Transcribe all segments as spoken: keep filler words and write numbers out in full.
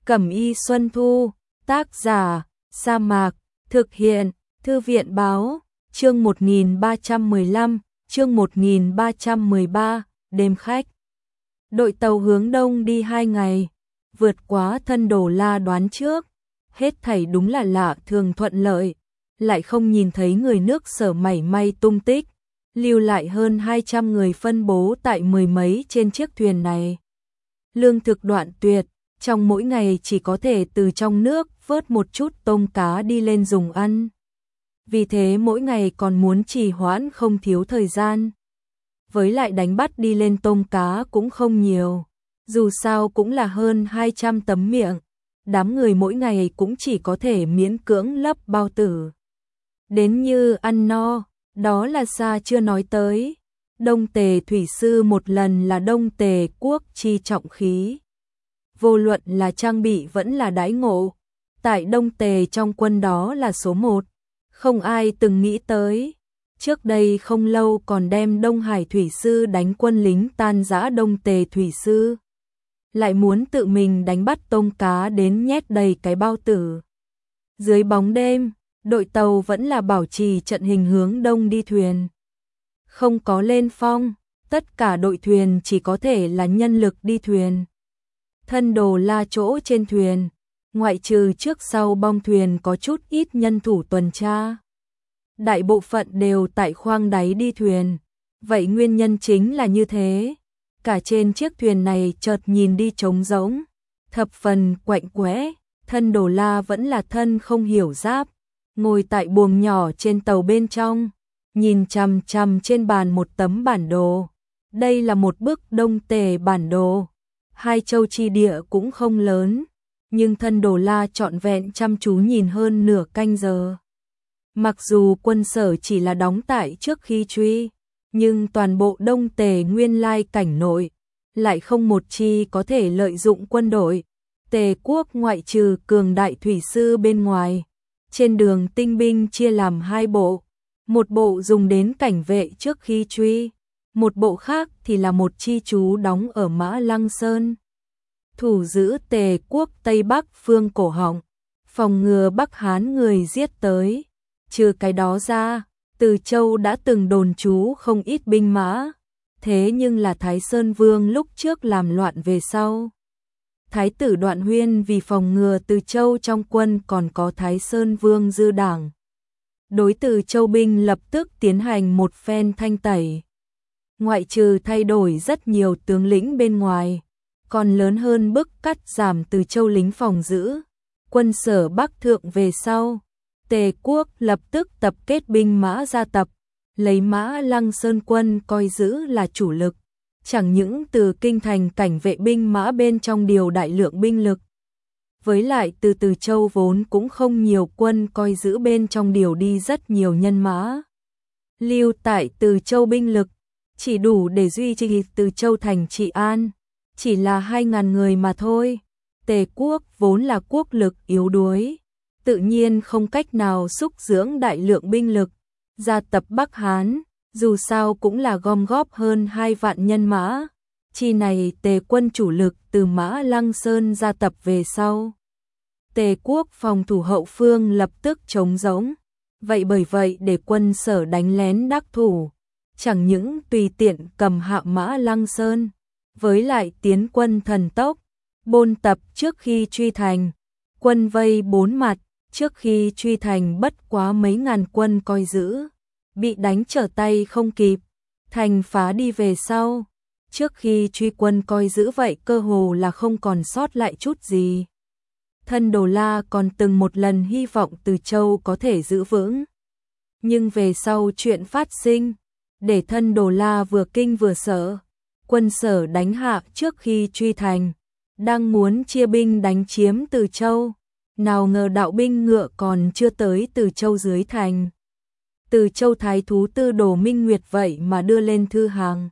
Cẩm y Xuân Thu, tác giả, Sa Mạc, thực hiện, Thư viện báo, chương một nghìn ba trăm mười lăm, chương một nghìn ba trăm mười ba, đêm khách. Đội tàu hướng đông đi hai ngày, vượt quá Thân Đồ La đoán trước, hết thảy đúng là lạ thường thuận lợi, lại không nhìn thấy người nước Sở mảy may tung tích, lưu lại hơn hai trăm người phân bố tại mười mấy trên chiếc thuyền này. Lương thực đoạn tuyệt, trong mỗi ngày chỉ có thể từ trong nước vớt một chút tôm cá đi lên dùng ăn. Vì thế mỗi ngày còn muốn trì hoãn không thiếu thời gian. Với lại đánh bắt đi lên tôm cá cũng không nhiều, dù sao cũng là hơn hai trăm tấm miệng, đám người mỗi ngày cũng chỉ có thể miễn cưỡng lấp bao tử. Đến như ăn no, đó là xa chưa nói tới. Đông Tề thủy sư một lần là Đông Tề quốc chi trọng khí. Vô luận là trang bị vẫn là đãi ngộ, tại Đông Tề trong quân đó là số một, không ai từng nghĩ tới. Trước đây không lâu còn đem Đông Hải thủy sư đánh quân lính tan rã Đông Tề thủy sư, lại muốn tự mình đánh bắt tôm cá đến nhét đầy cái bao tử. Dưới bóng đêm, đội tàu vẫn là bảo trì trận hình hướng đông đi thuyền. Không có lên phong, tất cả đội thuyền chỉ có thể là nhân lực đi thuyền. Thân Đồ La chỗ trên thuyền, ngoại trừ trước sau bong thuyền có chút ít nhân thủ tuần tra, đại bộ phận đều tại khoang đáy đi thuyền. Vậy nguyên nhân chính là như thế, cả trên chiếc thuyền này chợt nhìn đi trống rỗng, thập phần quạnh quẽ. Thân Đồ La vẫn là thân không hiểu giáp, ngồi tại buồng nhỏ trên tàu bên trong, nhìn chằm chằm trên bàn một tấm bản đồ. Đây là một bức Đông Tề bản đồ, hai châu chi địa cũng không lớn, nhưng Thân Đồ La trọn vẹn chăm chú nhìn hơn nửa canh giờ. Mặc dù quân Sở chỉ là đóng tại trước khi truy, nhưng toàn bộ Đông Tề nguyên lai cảnh nội, lại không một chi có thể lợi dụng quân đội. Tề quốc ngoại trừ cường đại thủy sư bên ngoài, trên đường tinh binh chia làm hai bộ, một bộ dùng đến cảnh vệ trước khi truy, một bộ khác thì là một chi chú đóng ở Mã Lăng Sơn, thủ giữ Tề quốc Tây Bắc phương cổ họng, phòng ngừa Bắc Hán người giết tới. Trừ cái đó ra, Từ Châu đã từng đồn trú không ít binh mã, thế nhưng là Thái Sơn Vương lúc trước làm loạn về sau. Thái tử Đoạn Huyên vì phòng ngừa Từ Châu trong quân còn có Thái Sơn Vương dư đảng, đối Từ Châu binh lập tức tiến hành một phen thanh tẩy. Ngoại trừ thay đổi rất nhiều tướng lĩnh bên ngoài, còn lớn hơn bức cắt giảm Từ Châu lính phòng giữ. Quân Sở Bắc thượng về sau, Tề quốc lập tức tập kết binh mã ra tập, lấy Mã Lăng Sơn quân coi giữ là chủ lực. Chẳng những từ kinh thành cảnh vệ binh mã bên trong điều đại lượng binh lực, với lại từ Từ Châu vốn cũng không nhiều quân coi giữ bên trong điều đi rất nhiều nhân mã. Lưu tại Từ Châu binh lực chỉ đủ để duy trì Từ Châu thành trị an, chỉ là hai ngàn người mà thôi. Tề quốc vốn là quốc lực yếu đuối, tự nhiên không cách nào xúc dưỡng đại lượng binh lực ra tập Bắc Hán. Dù sao cũng là gom góp hơn hai vạn nhân mã, chi này Tề quân chủ lực từ Mã Lăng Sơn ra tập về sau. Tề quốc phòng thủ hậu phương lập tức trống rỗng, vậy bởi vậy để quân Sở đánh lén đắc thủ, chẳng những tùy tiện cầm hạ Mã Lăng Sơn, với lại tiến quân thần tốc, bôn tập trước khi truy thành, quân vây bốn mặt, trước khi truy thành bất quá mấy ngàn quân coi giữ, bị đánh trở tay không kịp, thành phá đi về sau, trước khi truy quân coi giữ vậy cơ hồ là không còn sót lại chút gì. Thân Đồ La còn từng một lần hy vọng Từ Châu có thể giữ vững, nhưng về sau chuyện phát sinh, để Thân Đồ La vừa kinh vừa sợ. Quân Sở đánh hạ trước khi truy thành, đang muốn chia binh đánh chiếm Từ Châu, nào ngờ đạo binh ngựa còn chưa tới Từ Châu dưới thành. Từ Châu thái thú Tư Đồ Minh Nguyệt vậy mà đưa lên thư hàng,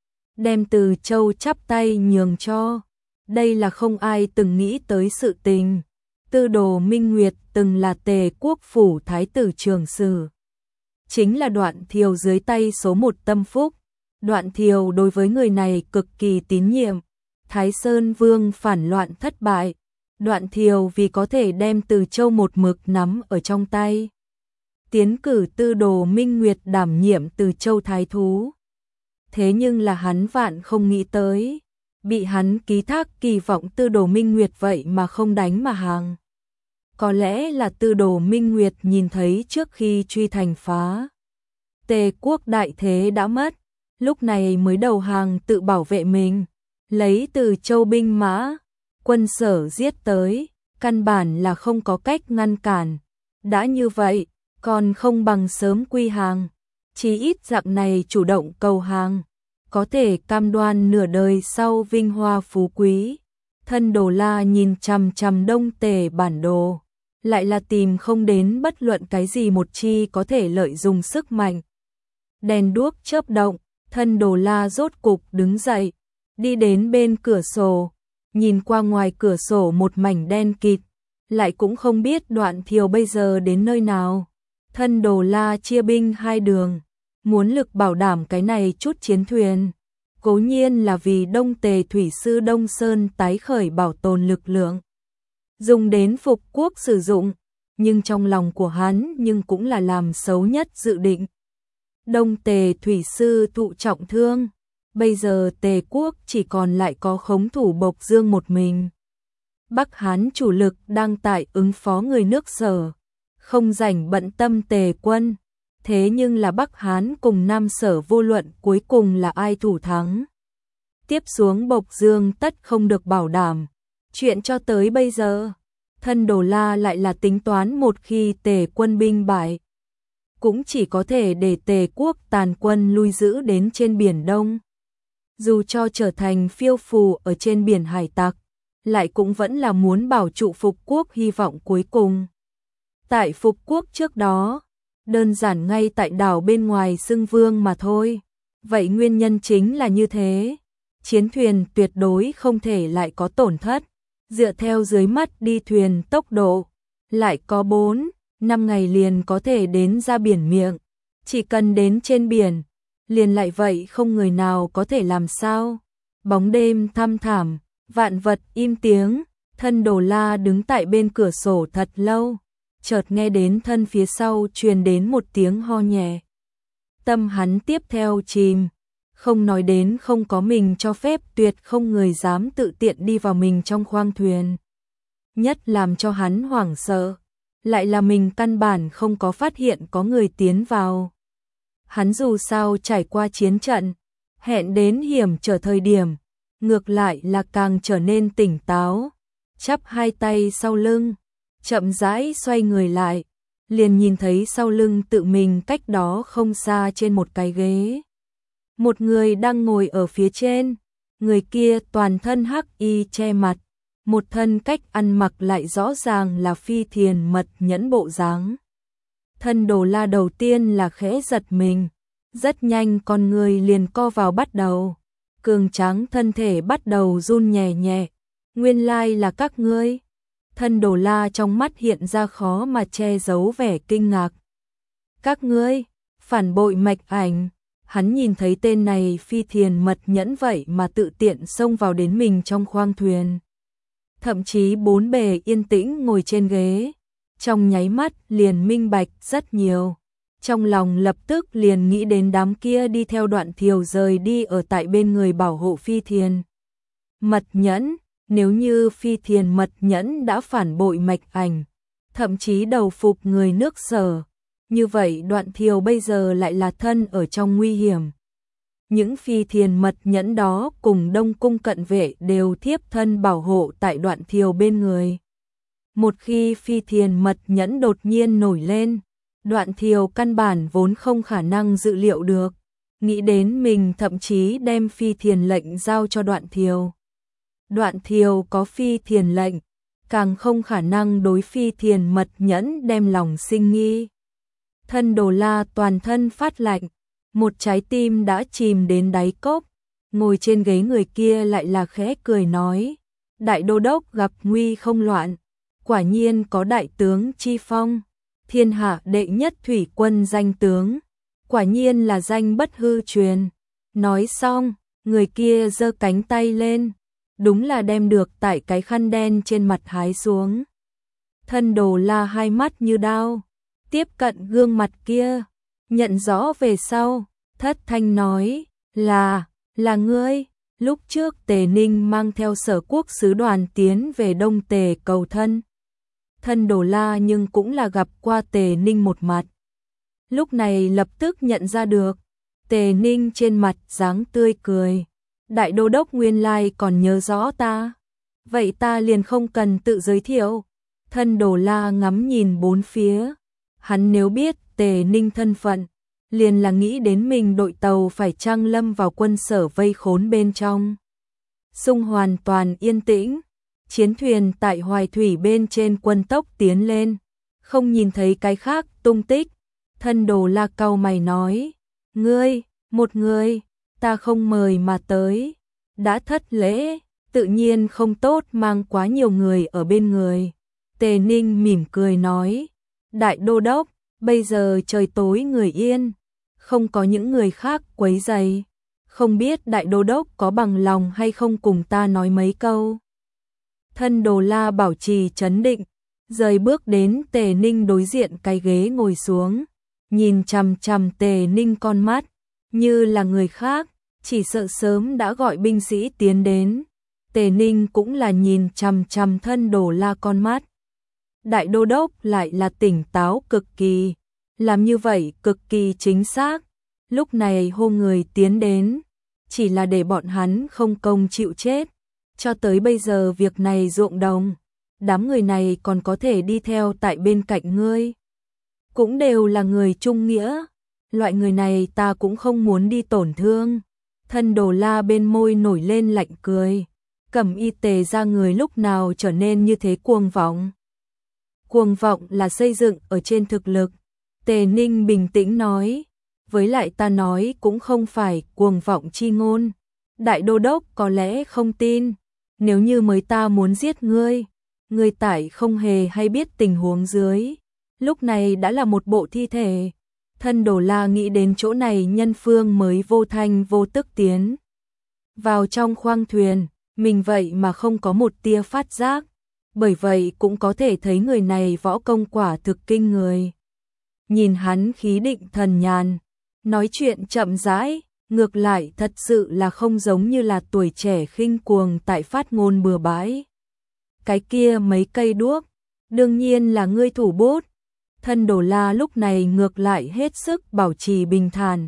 đem Từ Châu chắp tay nhường cho. Đây là không ai từng nghĩ tới sự tình. Tư Đồ Minh Nguyệt từng là Tề quốc phủ thái tử trường sử, chính là Đoạn Thiều dưới tay số một tâm phúc. Đoạn Thiều đối với người này cực kỳ tín nhiệm. Thái Sơn Vương phản loạn thất bại, Đoạn Thiều vì có thể đem Từ Châu một mực nắm ở trong tay, tiến cử Tư Đồ Minh Nguyệt đảm nhiệm Từ Châu thái thú. Thế nhưng là hắn vạn không nghĩ tới, bị hắn ký thác kỳ vọng Tư Đồ Minh Nguyệt vậy mà không đánh mà hàng. Có lẽ là Tư Đồ Minh Nguyệt nhìn thấy trước khi truy thành phá Tề quốc đại thế đã mất, lúc này mới đầu hàng tự bảo vệ mình, lấy Từ Châu binh mã, quân sở giết tới, căn bản là không có cách ngăn cản. Đã như vậy, còn không bằng sớm quy hàng, chí ít dạng này chủ động cầu hàng, có thể cam đoan nửa đời sau vinh hoa phú quý. Thân Đồ La nhìn chằm chằm Đông Tề bản đồ, lại là tìm không đến bất luận cái gì một chi có thể lợi dụng sức mạnh. Đèn đuốc chớp động, Thân Đồ La rốt cục đứng dậy, đi đến bên cửa sổ, nhìn qua ngoài cửa sổ một mảnh đen kịt, lại cũng không biết Đoạn Thiều bây giờ đến nơi nào. Thân Đồ La chia binh hai đường, muốn lực bảo đảm cái này chút chiến thuyền, cố nhiên là vì Đông Tề thủy sư Đông Sơn tái khởi bảo tồn lực lượng, dùng đến phục quốc sử dụng, nhưng trong lòng của hắn nhưng cũng là làm xấu nhất dự định. Đông Tề thủy sư thụ trọng thương, bây giờ Tề quốc chỉ còn lại có Khống thủ Bộc Dương một mình. Bắc Hán chủ lực đang tại ứng phó người nước Sở, không rảnh bận tâm Tề quân, thế nhưng là Bắc Hán cùng Nam Sở vô luận cuối cùng là ai thủ thắng. Tiếp xuống Bộc Dương tất không được bảo đảm. Chuyện cho tới bây giờ, Thân Đồ La lại là tính toán một khi Tề quân binh bại, cũng chỉ có thể để Tề quốc tàn quân lui giữ đến trên Biển Đông. Dù cho trở thành phiêu phù ở trên biển hải tặc, lại cũng vẫn là muốn bảo trụ phục quốc hy vọng cuối cùng. Tại phục quốc trước đó, đơn giản ngay tại đảo bên ngoài xưng vương mà thôi. Vậy nguyên nhân chính là như thế. Chiến thuyền tuyệt đối không thể lại có tổn thất. Dựa theo dưới mắt đi thuyền tốc độ, lại có bốn, năm ngày liền có thể đến ra biển miệng. Chỉ cần đến trên biển, liền lại vậy không người nào có thể làm sao. Bóng đêm thăm thẳm, vạn vật im tiếng, Thân Đồ La đứng tại bên cửa sổ thật lâu, chợt nghe đến thân phía sau truyền đến một tiếng ho nhẹ. Tâm hắn tiếp theo chìm, không nói đến không có mình cho phép tuyệt không người dám tự tiện đi vào mình trong khoang thuyền. Nhất làm cho hắn hoảng sợ, lại là mình căn bản không có phát hiện có người tiến vào. Hắn dù sao trải qua chiến trận, hẹn đến hiểm trở thời điểm, ngược lại là càng trở nên tỉnh táo, chắp hai tay sau lưng, chậm rãi xoay người lại, liền nhìn thấy sau lưng tự mình cách đó không xa trên một cái ghế. Một người đang ngồi ở phía trên, người kia toàn thân hắc y che mặt, một thân cách ăn mặc lại rõ ràng là Phi Thiền Mật Nhẫn bộ dáng. Thân Đồ La đầu tiên là khẽ giật mình, rất nhanh con người liền co vào bắt đầu, cường tráng thân thể bắt đầu run nhẹ nhẹ. Nguyên lai là các ngươi. Thân Đồ La trong mắt hiện ra khó mà che giấu vẻ kinh ngạc. Các ngươi, phản bội mạch ảnh. Hắn nhìn thấy tên này Phi Thiền Mật Nhẫn vậy mà tự tiện xông vào đến mình trong khoang thuyền. Thậm chí bốn bề yên tĩnh ngồi trên ghế, trong nháy mắt liền minh bạch rất nhiều. Trong lòng lập tức liền nghĩ đến đám kia đi theo Đoạn Thiều rời đi ở tại bên người bảo hộ Phi Thiền Mật Nhẫn. Nếu như Phi Thiền Mật Nhẫn đã phản bội mạch ảnh, thậm chí đầu phục người nước Sở, như vậy Đoạn Thiều bây giờ lại là thân ở trong nguy hiểm. Những Phi Thiền Mật Nhẫn đó cùng Đông Cung cận vệ đều thiếp thân bảo hộ tại Đoạn Thiều bên người. Một khi Phi Thiền Mật Nhẫn đột nhiên nổi lên, Đoạn Thiều căn bản vốn không khả năng dự liệu được, nghĩ đến mình thậm chí đem Phi Thiền lệnh giao cho Đoạn Thiều. Đoạn Thiều có Phi Thiền lệnh, càng không khả năng đối Phi Thiền Mật Nhẫn đem lòng sinh nghi. Thân Đồ La toàn thân phát lạnh, một trái tim đã chìm đến đáy cốc, ngồi trên ghế người kia lại là khẽ cười nói, đại đô đốc gặp nguy không loạn, quả nhiên có đại tướng chi phong, thiên hạ đệ nhất thủy quân danh tướng, quả nhiên là danh bất hư truyền. Nói xong, người kia giơ cánh tay lên, đúng là đem được tại cái khăn đen trên mặt hái xuống. Thân Đồ La hai mắt như đao, tiếp cận gương mặt kia, nhận rõ về sau, thất thanh nói, là, là ngươi, lúc trước Tề Ninh mang theo Sở Quốc sứ đoàn tiến về Đông Tề cầu thân. Thân Đồ La nhưng cũng là gặp qua Tề Ninh một mặt. Lúc này lập tức nhận ra được, Tề Ninh trên mặt dáng tươi cười. Đại đô đốc nguyên lai còn nhớ rõ ta. Vậy ta liền không cần tự giới thiệu. Thân Đồ La ngắm nhìn bốn phía. Hắn nếu biết Tề Ninh thân phận, liền là nghĩ đến mình đội tàu phải chăng lâm vào quân sở vây khốn bên trong. Xung hoàn toàn yên tĩnh. Chiến thuyền tại Hoài Thủy bên trên quân tốc tiến lên. Không nhìn thấy cái khác tung tích. Thân Đồ La cau mày nói. Ngươi, một người, ta không mời mà tới. Đã thất lễ, tự nhiên không tốt mang quá nhiều người ở bên người. Tề Ninh mỉm cười nói. Đại đô đốc, bây giờ trời tối người yên. Không có những người khác quấy rầy. Không biết đại đô đốc có bằng lòng hay không cùng ta nói mấy câu. Thân Đồ La bảo trì trấn định, rời bước đến Tề Ninh đối diện cái ghế ngồi xuống, nhìn chằm chằm Tề Ninh con mắt, như là người khác, chỉ sợ sớm đã gọi binh sĩ tiến đến. Tề Ninh cũng là nhìn chằm chằm Thân Đồ La con mắt. Đại đô đốc lại là tỉnh táo cực kỳ, làm như vậy cực kỳ chính xác. Lúc này hô người tiến đến, chỉ là để bọn hắn không công chịu chết. Cho tới bây giờ việc này ruộng đồng, đám người này còn có thể đi theo tại bên cạnh ngươi. Cũng đều là người trung nghĩa, loại người này ta cũng không muốn đi tổn thương. Thân Đồ La bên môi nổi lên lạnh cười, Cẩm Y Tề ra người lúc nào trở nên như thế cuồng vọng. Cuồng vọng là xây dựng ở trên thực lực. Tề Ninh bình tĩnh nói, với lại ta nói cũng không phải cuồng vọng chi ngôn. Đại đô đốc có lẽ không tin, nếu như mới ta muốn giết ngươi, ngươi tại không hề hay biết tình huống dưới, lúc này đã là một bộ thi thể. Thân Đồ La nghĩ đến chỗ này nhân phương mới vô thanh vô tức tiến vào trong khoang thuyền, mình vậy mà không có một tia phát giác, bởi vậy cũng có thể thấy người này võ công quả thực kinh người. Nhìn hắn khí định thần nhàn, nói chuyện chậm rãi, ngược lại thật sự là không giống như là tuổi trẻ khinh cuồng tại phát ngôn bừa bãi. Cái kia mấy cây đuốc, đương nhiên là ngươi thủ bút. Thân Đồ La lúc này ngược lại hết sức bảo trì bình thản.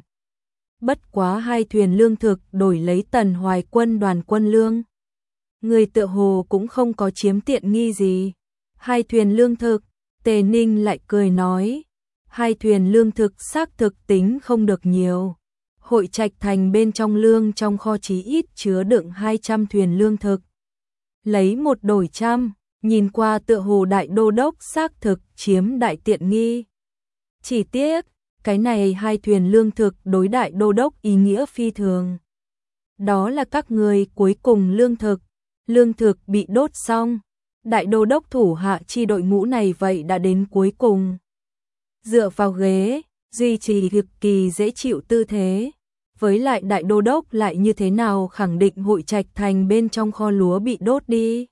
Bất quá hai thuyền lương thực đổi lấy Tần Hoài quân đoàn quân lương. Người tựa hồ cũng không có chiếm tiện nghi gì. Hai thuyền lương thực, Tề Ninh lại cười nói. Hai thuyền lương thực xác thực tính không được nhiều. Hội Trạch thành bên trong lương trong kho chí ít chứa đựng hai trăm thuyền lương thực. Lấy một đổi trăm, nhìn qua tựa hồ đại đô đốc xác thực chiếm đại tiện nghi. Chỉ tiếc, cái này hai thuyền lương thực đối đại đô đốc ý nghĩa phi thường. Đó là các người cuối cùng lương thực, lương thực bị đốt xong, đại đô đốc thủ hạ chi đội ngũ này vậy đã đến cuối cùng. Dựa vào ghế, duy trì cực kỳ dễ chịu tư thế. Với lại đại đô đốc lại như thế nào khẳng định Hội Trạch thành bên trong kho lúa bị đốt đi.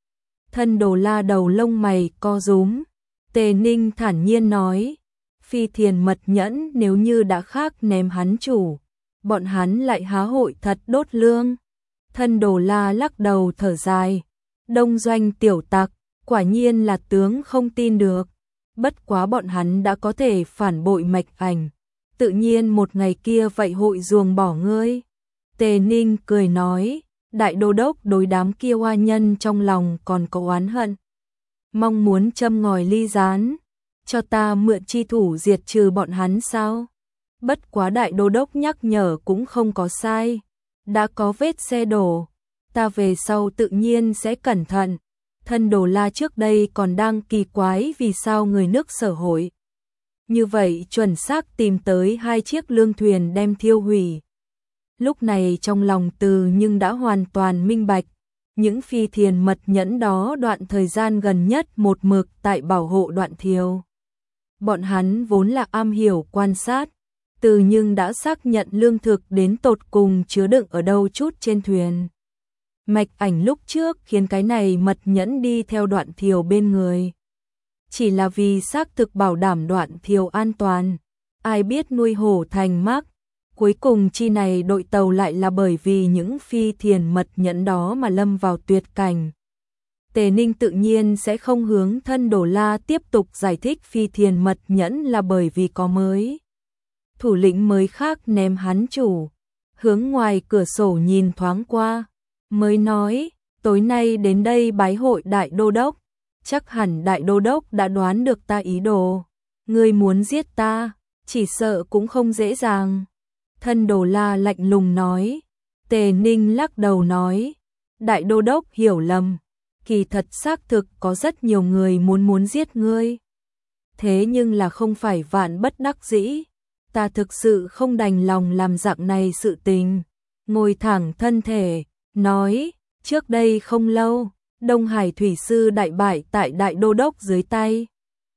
Thân Đồ La đầu lông mày co rúm. Tề Ninh thản nhiên nói, phi thiền mật nhẫn nếu như đã khác ném hắn chủ, bọn hắn lại há hội thật đốt lương. Thân Đồ La lắc đầu thở dài, đông doanh tiểu tặc, quả nhiên là tướng không tin được. Bất quá bọn hắn đã có thể phản bội mạch ảnh, tự nhiên một ngày kia vậy hội ruồng bỏ ngươi. Tề Ninh cười nói, đại đô đốc đối đám kia oa nhân trong lòng còn có oán hận, mong muốn châm ngòi ly gián, cho ta mượn chi thủ diệt trừ bọn hắn sao? Bất quá đại đô đốc nhắc nhở cũng không có sai, đã có vết xe đổ, ta về sau tự nhiên sẽ cẩn thận. Thân Đồ La trước đây còn đang kỳ quái vì sao người nước Sở Hội như vậy chuẩn xác tìm tới hai chiếc lương thuyền đem thiêu hủy. Lúc này trong lòng Từ nhưng đã hoàn toàn minh bạch, những phi thiền mật nhẫn đó đoạn thời gian gần nhất một mực tại bảo hộ Đoạn Thiều. Bọn hắn vốn là am hiểu quan sát, Từ nhưng đã xác nhận lương thực đến tột cùng chứa đựng ở đâu chút trên thuyền. Mạch Ảnh lúc trước khiến cái này mật nhẫn đi theo Đoạn Thiều bên người. Chỉ là vì xác thực bảo đảm Đoạn Thiều an toàn, ai biết nuôi hổ thành mắc, cuối cùng chi này đội tàu lại là bởi vì những phi thiền mật nhẫn đó mà lâm vào tuyệt cảnh. Tề Ninh tự nhiên sẽ không hướng Thân Đồ La tiếp tục giải thích phi thiền mật nhẫn là bởi vì có mới thủ lĩnh mới khác ném hắn chủ, hướng ngoài cửa sổ nhìn thoáng qua, mới nói, tối nay đến đây bái hội đại đô đốc, chắc hẳn đại đô đốc đã đoán được ta ý đồ, ngươi muốn giết ta, chỉ sợ cũng không dễ dàng. Thân Đồ La lạnh lùng nói. Tề Ninh lắc đầu nói, đại đô đốc hiểu lầm, kỳ thật xác thực có rất nhiều người muốn muốn giết ngươi. Thế nhưng là không phải vạn bất đắc dĩ, ta thực sự không đành lòng làm dạng này sự tình. Ngồi thẳng thân thể, nói, trước đây không lâu, Đông Hải Thủy Sư đại bại tại đại đô đốc dưới tay.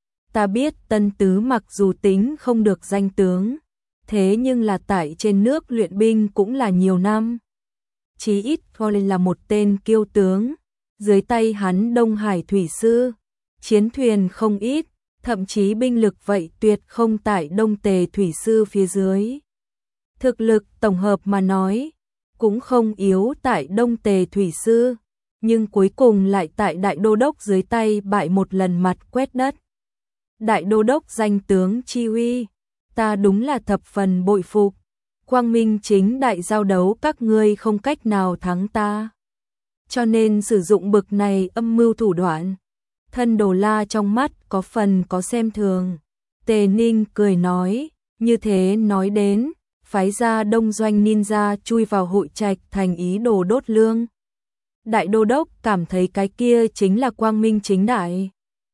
Ta biết Tân Tứ mặc dù tính không được danh tướng, thế nhưng là tại trên nước luyện binh cũng là nhiều năm. Chí ít gọi là một tên kiêu tướng, dưới tay hắn Đông Hải Thủy Sư, chiến thuyền không ít, thậm chí binh lực vậy tuyệt không tại Đông Tề Thủy Sư phía dưới. Thực lực tổng hợp mà nói, cũng không yếu tại Đông Tề Thủy Sư, nhưng cuối cùng lại tại đại đô đốc dưới tay bại một lần mặt quét đất. Đại đô đốc danh tướng chi uy, ta đúng là thập phần bội phục, quang minh chính đại giao đấu các ngươi không cách nào thắng ta. Cho nên sử dụng bực này âm mưu thủ đoạn. Thân Đồ La trong mắt có phần có xem thường. Tề Ninh cười nói, như thế nói đến, phái ra đông doanh ninja chui vào hội trạch thành ý đồ đốt lương. Đại đô đốc cảm thấy cái kia chính là quang minh chính đại.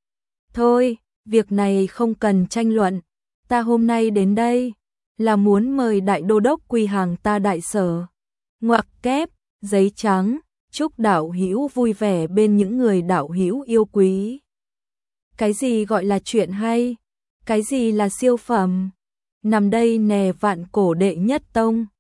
Thôi, việc này không cần tranh luận, ta hôm nay đến đây là muốn mời đại đô đốc quy hàng ta đại sở. Ngoặc kép, giấy trắng, chúc đạo hữu vui vẻ bên những người đạo hữu yêu quý. Cái gì gọi là chuyện hay? Cái gì là siêu phẩm? Nằm đây nè vạn cổ đệ nhất tông.